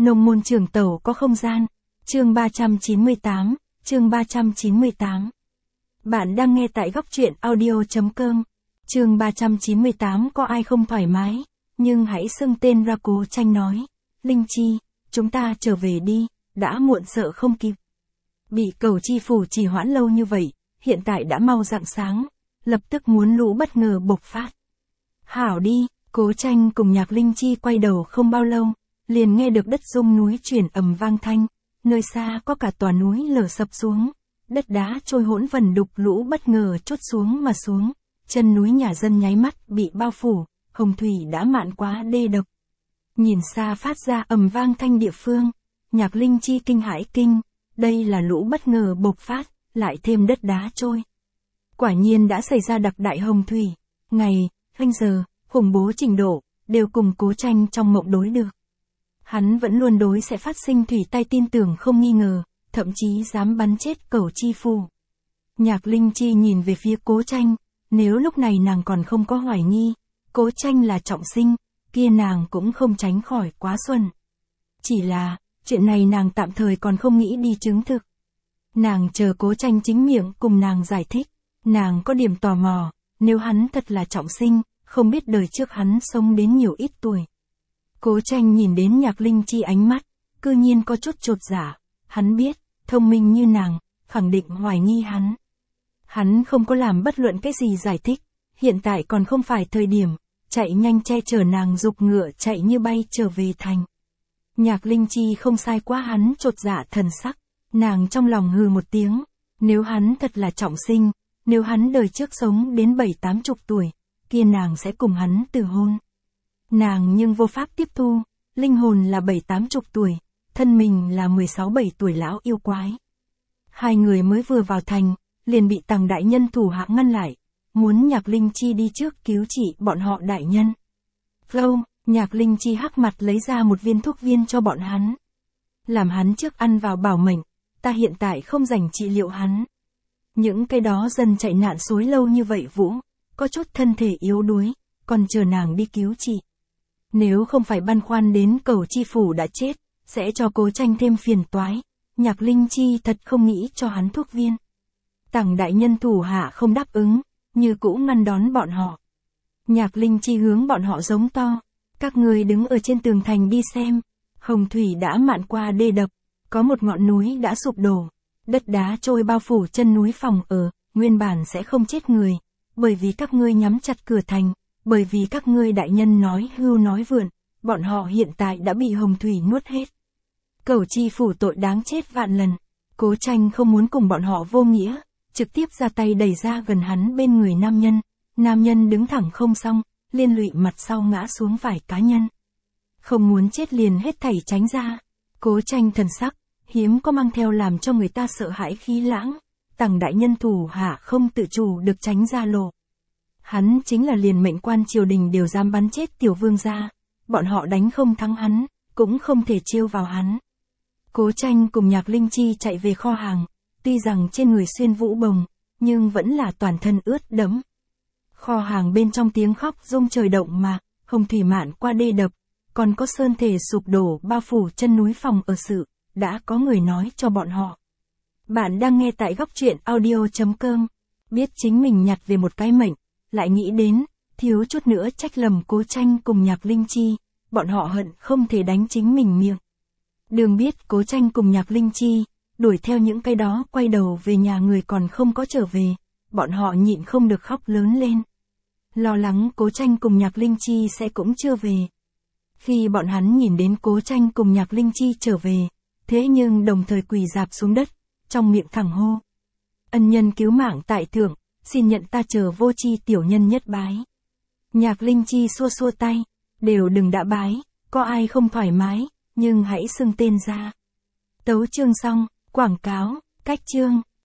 Nông môn trường tẩu có không gian. Chương 398, chương 398. Bạn đang nghe tại góc truyện audio.com. Chương 398 có ai không thoải mái, nhưng hãy xưng tên ra. Cố Tranh nói. Linh Chi, chúng ta trở về đi, đã muộn sợ không kịp. Bị Cầu Chi Phủ trì hoãn lâu như vậy, hiện tại đã mau rạng sáng, lập tức muốn lũ bất ngờ bộc phát. Hảo đi, Cố Tranh cùng Nhạc Linh Chi quay đầu không bao lâu, liền nghe được đất rung núi chuyển ầm vang thanh, nơi xa có cả tòa núi lở sập xuống, đất đá trôi hỗn vần đục, lũ bất ngờ trút xuống mà xuống, chân núi nhà dân nháy mắt bị bao phủ, hồng thủy đã mạn quá đê đập. Nhìn xa phát ra ầm vang thanh địa phương, Nhạc Linh Chi kinh hãi kinh, đây là lũ bất ngờ bộc phát, lại thêm đất đá trôi. Quả nhiên đã xảy ra đặc đại hồng thủy, ngày, canh giờ, khủng bố trình độ, đều cùng Cố Tranh trong mộng đối được. Hắn vẫn luôn đối sẽ phát sinh thủy tai tin tưởng không nghi ngờ, thậm chí dám bắn chết Cầu Chi Phủ. Nhạc Linh Chi nhìn về phía Cố Tranh, nếu lúc này nàng còn không có hoài nghi, Cố Tranh là trọng sinh, kia nàng cũng không tránh khỏi quá xuẩn. Chỉ là, chuyện này nàng tạm thời còn không nghĩ đi chứng thực. Nàng chờ Cố Tranh chính miệng cùng nàng giải thích, nàng có điểm tò mò, nếu hắn thật là trọng sinh, không biết đời trước hắn sống đến nhiều ít tuổi. Cố Tranh nhìn đến Nhạc Linh Chi ánh mắt, cư nhiên có chút chột dạ, hắn biết, thông minh như nàng, khẳng định hoài nghi hắn. Hắn không có làm bất luận cái gì giải thích, hiện tại còn không phải thời điểm, chạy nhanh che chở nàng giục ngựa chạy như bay trở về thành. Nhạc Linh Chi không sai quá hắn chột dạ thần sắc, nàng trong lòng hừ một tiếng, nếu hắn thật là trọng sinh, nếu hắn đời trước sống đến 70-80 tuổi, kia nàng sẽ cùng hắn từ hôn. Nàng nhưng vô pháp tiếp thu, linh hồn là 70-80 tuổi, thân mình là 16-17 tuổi lão yêu quái. Hai người mới vừa vào thành, liền bị Tằng đại nhân thủ hạ ngăn lại, muốn Nhạc Linh Chi đi trước cứu trị bọn họ đại nhân. Lâu, Nhạc Linh Chi hắc mặt lấy ra một viên thuốc viên cho bọn hắn. Làm hắn trước ăn vào bảo mệnh, ta hiện tại không rảnh trị liệu hắn. Những cái đó dân chạy nạn xối lâu như vậy Vũ, có chút thân thể yếu đuối, còn chờ nàng đi cứu trị. Nếu không phải băn khoăn đến Cầu Chi Phủ đã chết, sẽ cho Cố Tranh thêm phiền toái, Nhạc Linh Chi thật không nghĩ cho hắn thuốc viên. Tằng đại nhân thủ hạ không đáp ứng, như cũ ngăn đón bọn họ. Nhạc Linh Chi hướng bọn họ giống to, các người đứng ở trên tường thành đi xem, hồng thủy đã mạn qua đê đập, có một ngọn núi đã sụp đổ, đất đá trôi bao phủ chân núi phòng ở, nguyên bản sẽ không chết người, bởi vì các ngươi nhắm chặt cửa thành, bởi vì các ngươi đại nhân nói hưu nói vượn, bọn họ hiện tại đã bị hồng thủy nuốt hết. Cầu Chi Phủ tội đáng chết vạn lần, Cố Tranh không muốn cùng bọn họ vô nghĩa, trực tiếp ra tay đẩy ra gần hắn bên người nam nhân đứng thẳng không xong, liên lụy mặt sau ngã xuống vài cá nhân. Không muốn chết liền hết thảy tránh ra. Cố Tranh thần sắc, hiếm có mang theo làm cho người ta sợ hãi khí lãng, Tằng đại nhân thủ hạ không tự chủ được tránh ra lộ. Hắn chính là liền mệnh quan triều đình đều dám bắn chết tiểu vương gia, bọn họ đánh không thắng hắn, cũng không thể trêu vào hắn. Cố Tranh cùng Nhạc Linh Chi chạy về kho hàng, tuy rằng trên người xuyên vũ bồng, nhưng vẫn là toàn thân ướt đẫm. Kho hàng bên trong tiếng khóc rung trời động mà, hồng thủy mạn qua đê đập, còn có sơn thể sụp đổ bao phủ chân núi phòng ở sự, đã có người nói cho bọn họ. Bạn đang nghe tại góc truyện audio.com, biết chính mình nhặt về một cái mệnh, lại nghĩ đến, thiếu chút nữa trách lầm Cố Tranh cùng Nhạc Linh Chi, bọn họ hận không thể đánh chính mình miệng. Đường biết Cố Tranh cùng Nhạc Linh Chi, đuổi theo những cái đó quay đầu về nhà người còn không có trở về, bọn họ nhịn không được khóc lớn lên. Lo lắng Cố Tranh cùng Nhạc Linh Chi sẽ cũng chưa về. Khi bọn hắn nhìn đến Cố Tranh cùng Nhạc Linh Chi trở về, thế nhưng đồng thời quỳ rạp xuống đất, trong miệng thẳng hô. Ân nhân cứu mạng tại thượng, xin nhận ta chờ vô chi tiểu nhân nhất bái. Nhạc Linh Chi xua xua tay, đều đừng đã bái, có ai không thoải mái, nhưng hãy xưng tên ra. Tấu chương xong, quảng cáo, cách chương.